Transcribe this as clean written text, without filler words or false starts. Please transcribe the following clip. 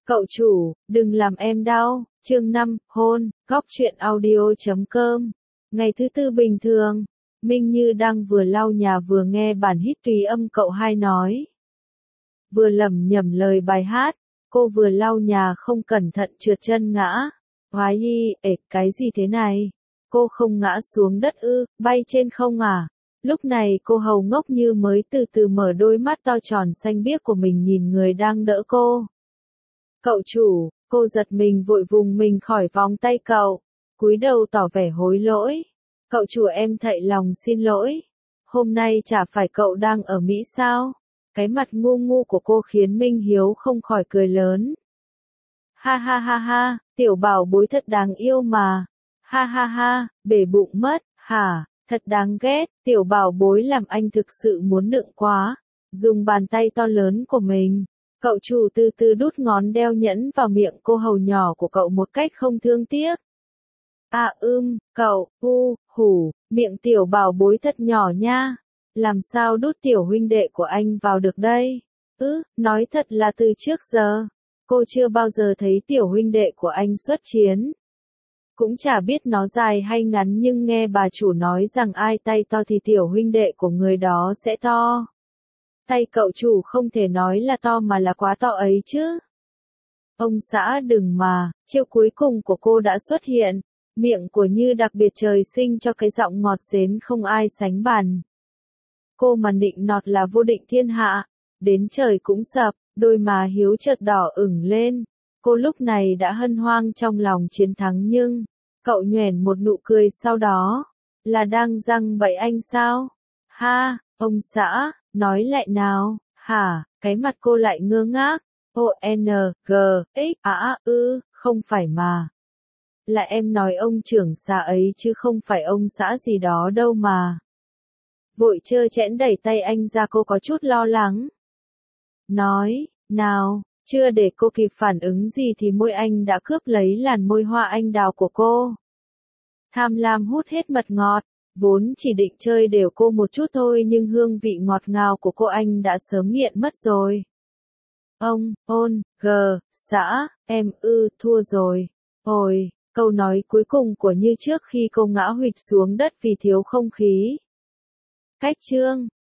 Cậu chủ, đừng làm em đau. Chương 5, hôn, góc truyện audio.com. Ngày thứ tư bình thường, Minh Như đang vừa lau nhà vừa nghe bản hit tùy âm cậu hai nói. Vừa lẩm nhẩm lời bài hát, cô vừa lau nhà không cẩn thận trượt chân ngã. Hoái y, cái gì thế này? Cô không ngã xuống đất ư, bay trên không à? Lúc này cô hầu ngốc như mới từ từ mở đôi mắt to tròn xanh biếc của mình nhìn người đang đỡ cô. Cậu chủ, cô giật mình vội vùng mình khỏi vòng tay cậu, cúi đầu tỏ vẻ hối lỗi. Cậu chủ em thậy lòng xin lỗi. Hôm nay chả phải cậu đang ở Mỹ sao? Cái mặt ngu ngu của cô khiến Minh Hiếu không khỏi cười lớn. Ha ha ha ha, tiểu bảo bối thật đáng yêu mà. Ha ha ha, bể bụng mất, hả, thật đáng ghét, tiểu bảo bối làm anh thực sự muốn nựng quá. Dùng bàn tay to lớn của mình. Cậu chủ từ từ đút ngón đeo nhẫn vào miệng cô hầu nhỏ của cậu một cách không thương tiếc. À cậu, hủ, miệng tiểu bảo bối thật nhỏ nha. Làm sao đút tiểu huynh đệ của anh vào được đây? Nói thật là từ trước giờ, cô chưa bao giờ thấy tiểu huynh đệ của anh xuất chiến. Cũng chả biết nó dài hay ngắn nhưng nghe bà chủ nói rằng ai tay to thì tiểu huynh đệ của người đó sẽ to. Tay cậu chủ không thể nói là to mà là quá to ấy chứ. Ông xã đừng mà, chiêu cuối cùng của cô đã xuất hiện, miệng của Như đặc biệt trời sinh cho cái giọng ngọt xến không ai sánh bằng. Cô mà nịnh nọt là vô địch thiên hạ, đến trời cũng sập, đôi má Hiếu chợt đỏ ửng lên. Cô lúc này đã hân hoan trong lòng chiến thắng nhưng, cậu nhoẻn một nụ cười sau đó, là đang giăng bẫy anh sao? Ha, ông xã, nói lại nào, hả, cái mặt cô lại ngơ ngác, không phải mà. Là em nói ông trưởng xã ấy chứ không phải ông xã gì đó đâu mà. Vội trơ trẽn đẩy tay anh ra cô có chút lo lắng. Nói, nào, chưa để cô kịp phản ứng gì thì môi anh đã cướp lấy làn môi hoa anh đào của cô. Tham lam hút hết mật ngọt. Vốn chỉ định chơi đều cô một chút thôi nhưng hương vị ngọt ngào của cô anh đã sớm nghiện mất rồi. Xã, em thua rồi. Ôi, câu nói cuối cùng của Như trước khi cô ngã huỵch xuống đất vì thiếu không khí. Cách chương